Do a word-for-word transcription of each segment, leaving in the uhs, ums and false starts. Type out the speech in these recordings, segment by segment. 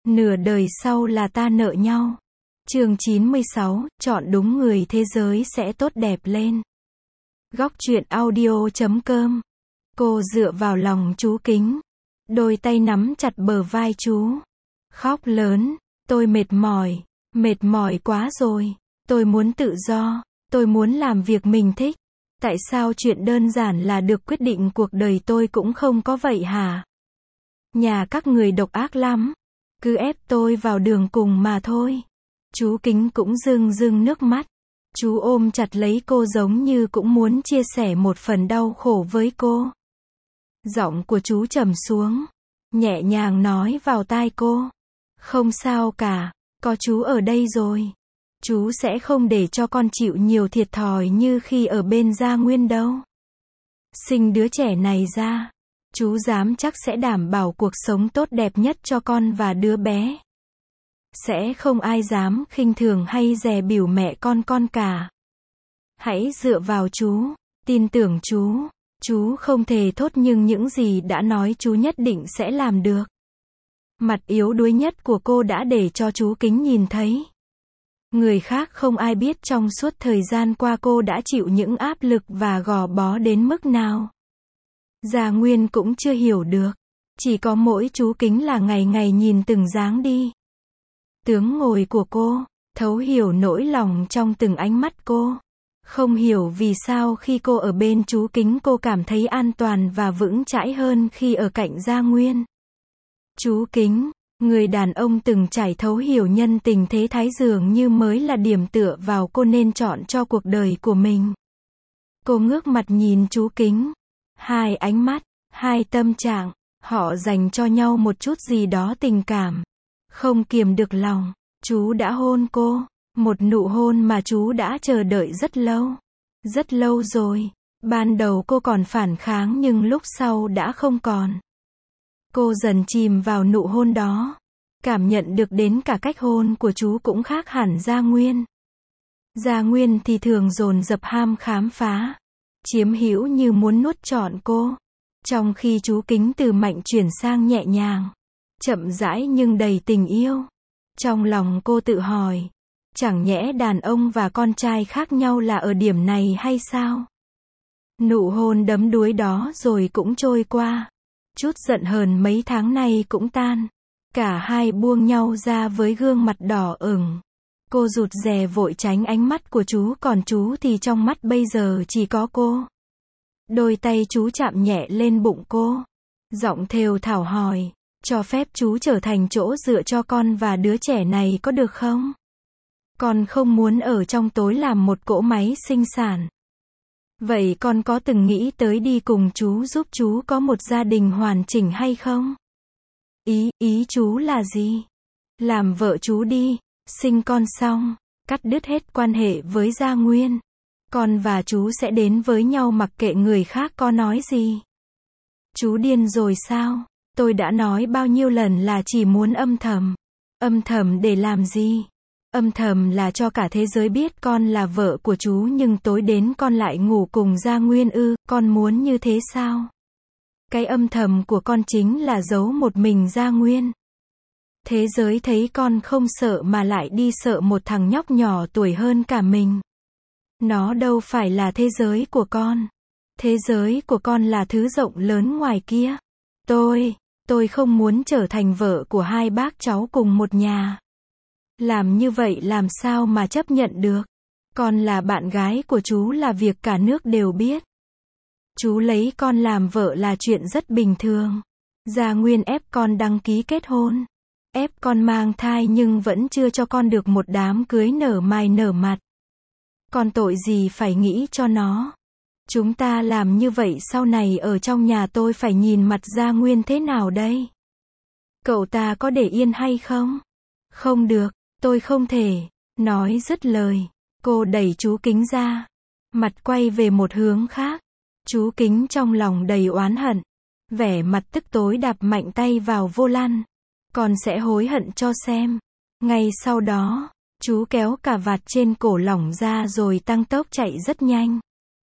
Nửa đời sau là ta nợ nhau. Chương chín mươi sáu, chọn đúng người thế giới sẽ tốt đẹp lên. Góc truyện audio chấm com. Cô dựa vào lòng chú Kính, đôi tay nắm chặt bờ vai chú, khóc lớn, tôi mệt mỏi, mệt mỏi quá rồi, tôi muốn tự do, tôi muốn làm việc mình thích. Tại sao chuyện đơn giản là được quyết định cuộc đời tôi cũng không có vậy hả? Nhà các người độc ác lắm, cứ ép tôi vào đường cùng mà thôi. Chú Kính cũng rưng rưng nước mắt. Chú ôm chặt lấy cô giống như cũng muốn chia sẻ một phần đau khổ với cô. Giọng của chú trầm xuống, nhẹ nhàng nói vào tai cô. Không sao cả, có chú ở đây rồi. Chú sẽ không để cho con chịu nhiều thiệt thòi như khi ở bên Gia Nguyên đâu. Sinh đứa trẻ này ra, chú dám chắc sẽ đảm bảo cuộc sống tốt đẹp nhất cho con và đứa bé. Sẽ không ai dám khinh thường hay dè bỉu mẹ con con cả. Hãy dựa vào chú, tin tưởng chú. Chú không thề thốt nhưng những gì đã nói chú nhất định sẽ làm được. Mặt yếu đuối nhất của cô đã để cho chú Kính nhìn thấy. Người khác không ai biết trong suốt thời gian qua cô đã chịu những áp lực và gò bó đến mức nào. Gia Nguyên cũng chưa hiểu được. Chỉ có mỗi chú Kính là ngày ngày nhìn từng dáng đi tướng ngồi của cô, thấu hiểu nỗi lòng trong từng ánh mắt cô. Không hiểu vì sao khi cô ở bên chú Kính cô cảm thấy an toàn và vững chãi hơn khi ở cạnh Gia Nguyên. Chú Kính, người đàn ông từng trải thấu hiểu nhân tình thế thái dường như mới là điểm tựa vào cô nên chọn cho cuộc đời của mình. Cô ngước mặt nhìn chú Kính. Hai ánh mắt, hai tâm trạng, họ dành cho nhau một chút gì đó tình cảm. Không kiềm được lòng, chú đã hôn cô. Một nụ hôn mà chú đã chờ đợi rất lâu. Rất lâu rồi. Ban đầu cô còn phản kháng nhưng lúc sau đã không còn. Cô dần chìm vào nụ hôn đó. Cảm nhận được đến cả cách hôn của chú cũng khác hẳn Gia Nguyên. Gia Nguyên thì thường dồn dập ham khám phá, chiếm hữu như muốn nuốt trọn cô. Trong khi chú Kính từ mạnh chuyển sang nhẹ nhàng, chậm rãi nhưng đầy tình yêu. Trong lòng cô tự hỏi, chẳng nhẽ đàn ông và con trai khác nhau là ở điểm này hay sao? Nụ hôn đấm đuối đó rồi cũng trôi qua. Chút giận hờn mấy tháng nay cũng tan. Cả hai buông nhau ra với gương mặt đỏ ửng. Cô rụt rè vội tránh ánh mắt của chú, còn chú thì trong mắt bây giờ chỉ có cô. Đôi tay chú chạm nhẹ lên bụng cô. Giọng thều thảo hỏi, cho phép chú trở thành chỗ dựa cho con và đứa trẻ này có được không? Con không muốn ở trong tối làm một cỗ máy sinh sản. Vậy con có từng nghĩ tới đi cùng chú giúp chú có một gia đình hoàn chỉnh hay không? Ý, ý chú là gì? Làm vợ chú đi, sinh con xong, cắt đứt hết quan hệ với Gia Nguyên. Con và chú sẽ đến với nhau mặc kệ người khác có nói gì. Chú điên rồi sao? Tôi đã nói bao nhiêu lần là chỉ muốn âm thầm. Âm thầm để làm gì? Âm thầm là cho cả thế giới biết con là vợ của chú nhưng tối đến con lại ngủ cùng Gia Nguyên ư, con muốn như thế sao? Cái âm thầm của con chính là giấu một mình Gia Nguyên. Thế giới thấy con không sợ mà lại đi sợ một thằng nhóc nhỏ tuổi hơn cả mình. Nó đâu phải là thế giới của con. Thế giới của con là thứ rộng lớn ngoài kia. Tôi, tôi không muốn trở thành vợ của hai bác cháu cùng một nhà. Làm như vậy làm sao mà chấp nhận được? Con là bạn gái của chú là việc cả nước đều biết. Chú lấy con làm vợ là chuyện rất bình thường. Gia Nguyên ép con đăng ký kết hôn. Ép con mang thai nhưng vẫn chưa cho con được một đám cưới nở mày nở mặt. Con tội gì phải nghĩ cho nó? Chúng ta làm như vậy sau này ở trong nhà tôi phải nhìn mặt Gia Nguyên thế nào đây? Cậu ta có để yên hay không? Không được, tôi không thể. Nói dứt lời, cô đẩy chú Kính ra. Mặt quay về một hướng khác. Chú Kính trong lòng đầy oán hận. Vẻ mặt tức tối đạp mạnh tay vào vô lăng. Con sẽ hối hận cho xem. Ngay sau đó, chú kéo cả vạt trên cổ lỏng ra rồi tăng tốc chạy rất nhanh.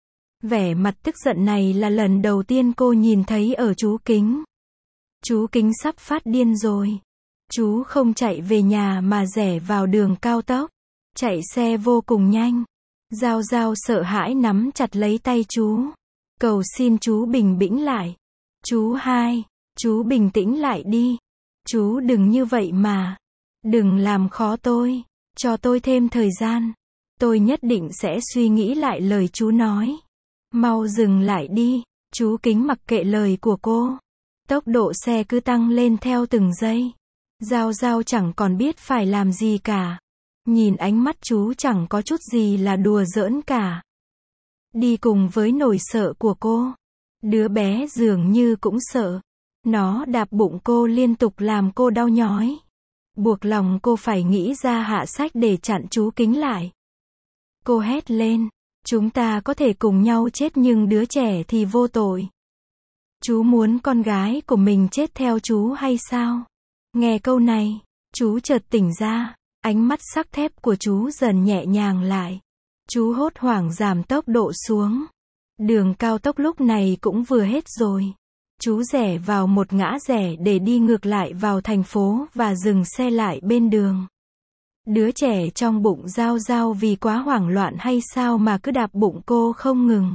Vẻ mặt tức giận này là lần đầu tiên cô nhìn thấy ở chú Kính. Chú Kính sắp phát điên rồi. Chú không chạy về nhà mà rẽ vào đường cao tốc. Chạy xe vô cùng nhanh. Giao Giao sợ hãi nắm chặt lấy tay chú. Cầu xin chú bình tĩnh lại. Chú hai, chú bình tĩnh lại đi. Chú đừng như vậy mà. Đừng làm khó tôi. Cho tôi thêm thời gian. Tôi nhất định sẽ suy nghĩ lại lời chú nói. Mau dừng lại đi. Chú Kính mặc kệ lời của cô. Tốc độ xe cứ tăng lên theo từng giây. Giao Giao chẳng còn biết phải làm gì cả. Nhìn ánh mắt chú chẳng có chút gì là đùa giỡn cả. Đi cùng với nỗi sợ của cô. Đứa bé dường như cũng sợ. Nó đạp bụng cô liên tục làm cô đau nhói. Buộc lòng cô phải nghĩ ra hạ sách để chặn chú Kính lại. Cô hét lên. Chúng ta có thể cùng nhau chết nhưng đứa trẻ thì vô tội. Chú muốn con gái của mình chết theo chú hay sao? Nghe câu này, chú chợt tỉnh ra. Ánh mắt sắc thép của chú dần nhẹ nhàng lại. Chú hốt hoảng giảm tốc độ xuống. Đường cao tốc lúc này cũng vừa hết rồi. Chú rẽ vào một ngã rẽ để đi ngược lại vào thành phố và dừng xe lại bên đường. Đứa trẻ trong bụng Giao Giao vì quá hoảng loạn hay sao mà cứ đạp bụng cô không ngừng.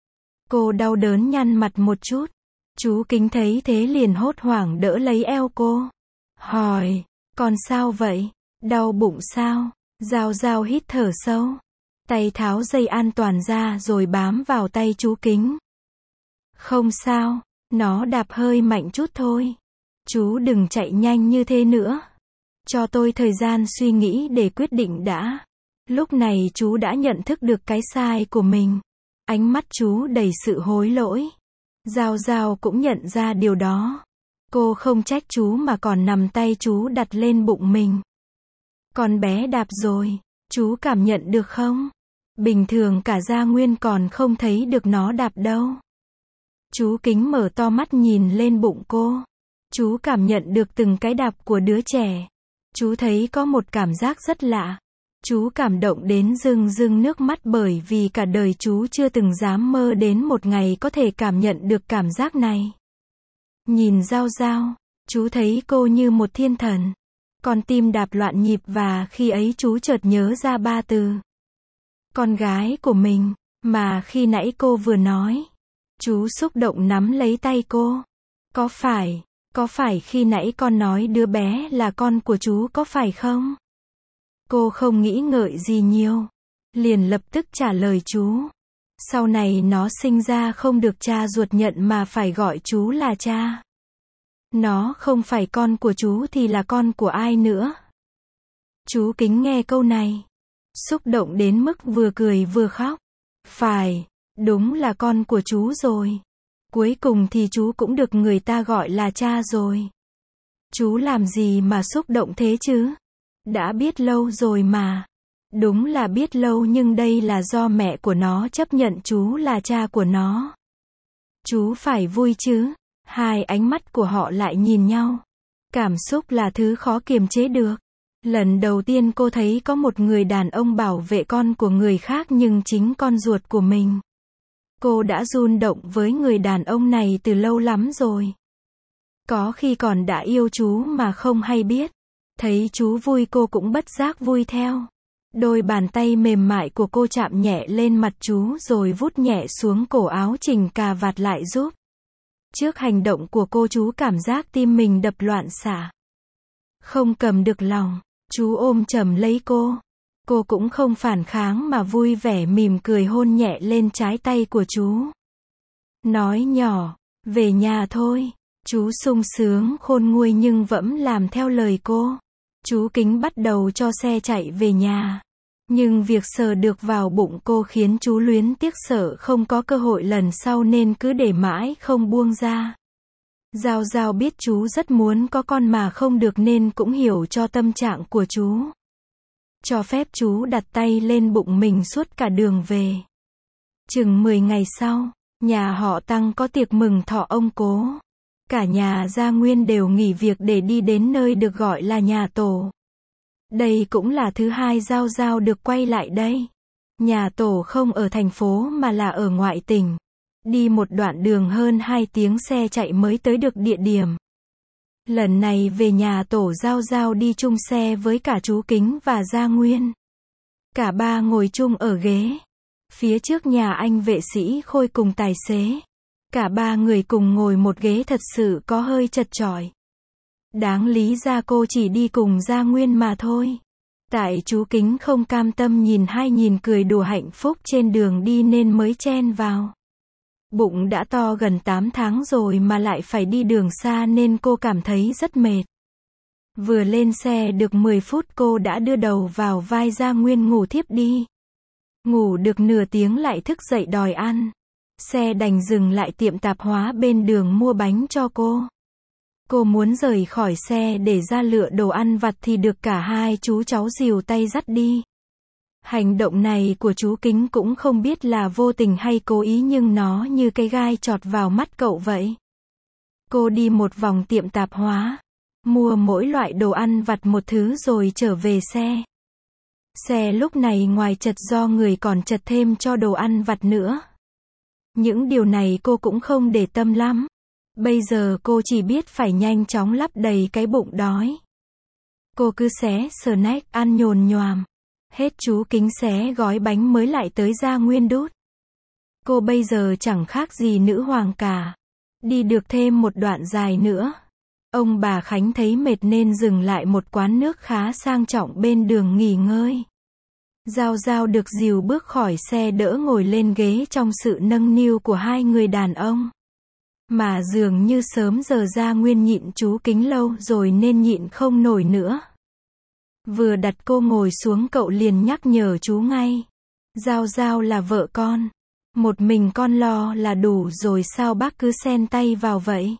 Cô đau đớn nhăn mặt một chút. Chú Kính thấy thế liền hốt hoảng đỡ lấy eo cô. Hỏi, con sao vậy? Đau bụng sao? Giao Giao hít thở sâu. Tay tháo dây an toàn ra rồi bám vào tay chú Kính. Không sao, nó đạp hơi mạnh chút thôi. Chú đừng chạy nhanh như thế nữa. Cho tôi thời gian suy nghĩ để quyết định đã. Lúc này chú đã nhận thức được cái sai của mình. Ánh mắt chú đầy sự hối lỗi. Giao Giao cũng nhận ra điều đó. Cô không trách chú mà còn nằm tay chú đặt lên bụng mình. Con bé đạp rồi, chú cảm nhận được không? Bình thường cả Gia Nguyên còn không thấy được nó đạp đâu. Chú Kính mở to mắt nhìn lên bụng cô. Chú cảm nhận được từng cái đạp của đứa trẻ. Chú thấy có một cảm giác rất lạ. Chú cảm động đến rưng rưng nước mắt bởi vì cả đời chú chưa từng dám mơ đến một ngày có thể cảm nhận được cảm giác này. Nhìn Giao Giao, chú thấy cô như một thiên thần. Con tim đạp loạn nhịp và khi ấy chú chợt nhớ ra ba từ. Con gái của mình, mà khi nãy cô vừa nói. Chú xúc động nắm lấy tay cô. Có phải, có phải khi nãy con nói đứa bé là con của chú có phải không? Cô không nghĩ ngợi gì nhiều. Liền lập tức trả lời chú. Sau này nó sinh ra không được cha ruột nhận mà phải gọi chú là cha. Nó không phải con của chú thì là con của ai nữa? Chú Kính nghe câu này. Xúc động đến mức vừa cười vừa khóc. Phải, đúng là con của chú rồi. Cuối cùng thì chú cũng được người ta gọi là cha rồi. Chú làm gì mà xúc động thế chứ? Đã biết lâu rồi mà. Đúng là biết lâu nhưng đây là do mẹ của nó chấp nhận chú là cha của nó. Chú phải vui chứ? Hai ánh mắt của họ lại nhìn nhau. Cảm xúc là thứ khó kiềm chế được. Lần đầu tiên cô thấy có một người đàn ông bảo vệ con của người khác nhưng chính con ruột của mình. Cô đã rung động với người đàn ông này từ lâu lắm rồi. Có khi còn đã yêu chú mà không hay biết. Thấy chú vui cô cũng bất giác vui theo. Đôi bàn tay mềm mại của cô chạm nhẹ lên mặt chú rồi vuốt nhẹ xuống cổ áo chỉnh cà vạt lại giúp. Trước hành động của cô chú cảm giác tim mình đập loạn xạ. Không cầm được lòng, chú ôm chầm lấy cô. Cô cũng không phản kháng mà vui vẻ mỉm cười hôn nhẹ lên trái tay của chú. Nói nhỏ, về nhà thôi. Chú sung sướng khôn nguôi nhưng vẫn làm theo lời cô. Chú Kính bắt đầu cho xe chạy về nhà. Nhưng việc sờ được vào bụng cô khiến chú luyến tiếc sợ không có cơ hội lần sau nên cứ để mãi không buông ra. Giao Giao biết chú rất muốn có con mà không được nên cũng hiểu cho tâm trạng của chú. Cho phép chú đặt tay lên bụng mình suốt cả đường về. Chừng mười ngày sau, nhà họ Tăng có tiệc mừng thọ ông cố. Cả nhà Gia Nguyên đều nghỉ việc để đi đến nơi được gọi là nhà tổ. Đây cũng là thứ hai Giao Giao được quay lại đây. Nhà tổ không ở thành phố mà là ở ngoại tỉnh. Đi một đoạn đường hơn hai tiếng xe chạy mới tới được địa điểm. Lần này về nhà tổ Giao Giao đi chung xe với cả chú Kính và Gia Nguyên. Cả ba ngồi chung ở ghế. Phía trước nhà anh vệ sĩ Khôi cùng tài xế. Cả ba người cùng ngồi một ghế thật sự có hơi chật chội. Đáng lý ra cô chỉ đi cùng Gia Nguyên mà thôi. Tại chú Kính không cam tâm nhìn hai nhìn cười đùa hạnh phúc trên đường đi nên mới chen vào. Bụng đã to gần tám tháng rồi mà lại phải đi đường xa nên cô cảm thấy rất mệt. Vừa lên xe được mười phút cô đã đưa đầu vào vai Gia Nguyên ngủ thiếp đi. Ngủ được nửa tiếng lại thức dậy đòi ăn. Xe đành dừng lại tiệm tạp hóa bên đường mua bánh cho cô. Cô muốn rời khỏi xe để ra lựa đồ ăn vặt thì được cả hai chú cháu dìu tay dắt đi. Hành động này của chú Kính cũng không biết là vô tình hay cố ý nhưng nó như cái gai chọt vào mắt cậu vậy. Cô đi một vòng tiệm tạp hóa, mua mỗi loại đồ ăn vặt một thứ rồi trở về xe. Xe lúc này ngoài chật do người còn chật thêm cho đồ ăn vặt nữa. Những điều này cô cũng không để tâm lắm. Bây giờ cô chỉ biết phải nhanh chóng lấp đầy cái bụng đói. Cô cứ xé snack ăn nhồn nhoàm. Hết chú Kính xé gói bánh mới lại tới Gia Nguyên đút. Cô bây giờ chẳng khác gì nữ hoàng cả. Đi được thêm một đoạn dài nữa. Ông bà Khánh thấy mệt nên dừng lại một quán nước khá sang trọng bên đường nghỉ ngơi. Giao Giao được dìu bước khỏi xe đỡ ngồi lên ghế trong sự nâng niu của hai người đàn ông. Mà dường như sớm giờ Gia Nguyên nhịn chú Kính lâu rồi nên nhịn không nổi nữa. Vừa đặt cô ngồi xuống cậu liền nhắc nhở chú ngay. Giao Giao là vợ con. Một mình con lo là đủ rồi sao bác cứ xen tay vào vậy?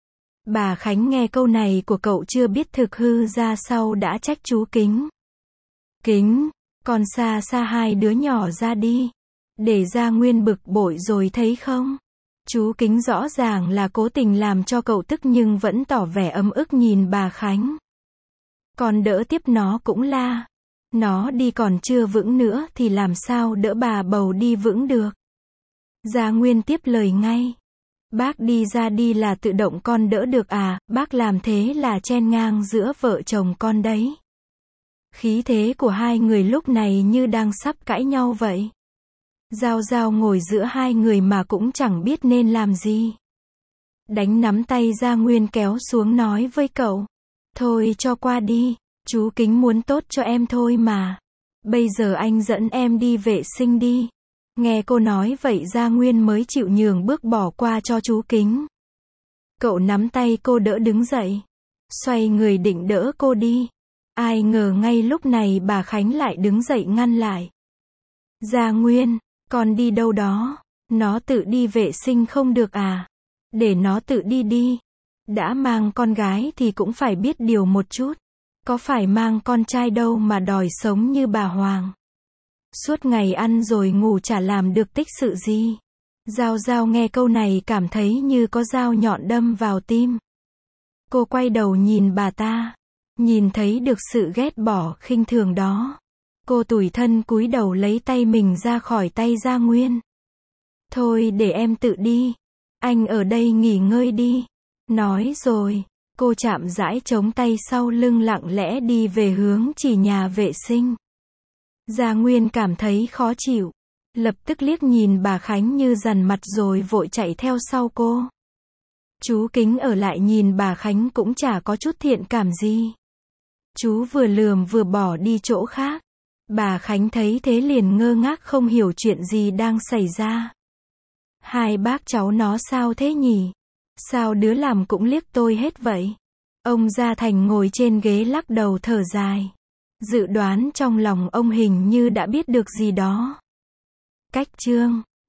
Bà Khánh nghe câu này của cậu chưa biết thực hư ra sau đã trách chú Kính. Kính, con xa xa hai đứa nhỏ ra đi. Để Gia Nguyên bực bội rồi thấy không? Chú Kính rõ ràng là cố tình làm cho cậu tức nhưng vẫn tỏ vẻ ấm ức nhìn bà Khánh. Còn đỡ tiếp nó cũng la. Nó đi còn chưa vững nữa thì làm sao đỡ bà bầu đi vững được. Gia Nguyên tiếp lời ngay. Bác đi ra đi là tự động con đỡ được à, bác làm thế là chen ngang giữa vợ chồng con đấy. Khí thế của hai người lúc này như đang sắp cãi nhau vậy. Giao Giao ngồi giữa hai người mà cũng chẳng biết nên làm gì. Đánh nắm tay Gia Nguyên kéo xuống nói với cậu. Thôi cho qua đi, chú Kính muốn tốt cho em thôi mà. Bây giờ anh dẫn em đi vệ sinh đi. Nghe cô nói vậy Gia Nguyên mới chịu nhường bước bỏ qua cho chú Kính. Cậu nắm tay cô đỡ đứng dậy. Xoay người định đỡ cô đi. Ai ngờ ngay lúc này bà Khánh lại đứng dậy ngăn lại. Gia Nguyên, con đi đâu đó? Nó tự đi vệ sinh không được à? Để nó tự đi đi. Đã mang con gái thì cũng phải biết điều một chút. Có phải mang con trai đâu mà đòi sống như bà Hoàng. Suốt ngày ăn rồi ngủ chả làm được tích sự gì. Giao Giao nghe câu này cảm thấy như có dao nhọn đâm vào tim. Cô quay đầu nhìn bà ta. Nhìn thấy được sự ghét bỏ khinh thường đó. Cô tủi thân cúi đầu lấy tay mình ra khỏi tay Gia Nguyên. Thôi để em tự đi. Anh ở đây nghỉ ngơi đi. Nói rồi, cô chạm rãi chống tay sau lưng lặng lẽ đi về hướng chỉ nhà vệ sinh. Gia Nguyên cảm thấy khó chịu. Lập tức liếc nhìn bà Khánh như dằn mặt rồi vội chạy theo sau cô. Chú Kính ở lại nhìn bà Khánh cũng chả có chút thiện cảm gì. Chú vừa lườm vừa bỏ đi chỗ khác. Bà Khánh thấy thế liền ngơ ngác không hiểu chuyện gì đang xảy ra. Hai bác cháu nó sao thế nhỉ? Sao đứa làm cũng liếc tôi hết vậy? Ông Gia Thành ngồi trên ghế lắc đầu thở dài. Dự đoán trong lòng ông hình như đã biết được gì đó. Cách chương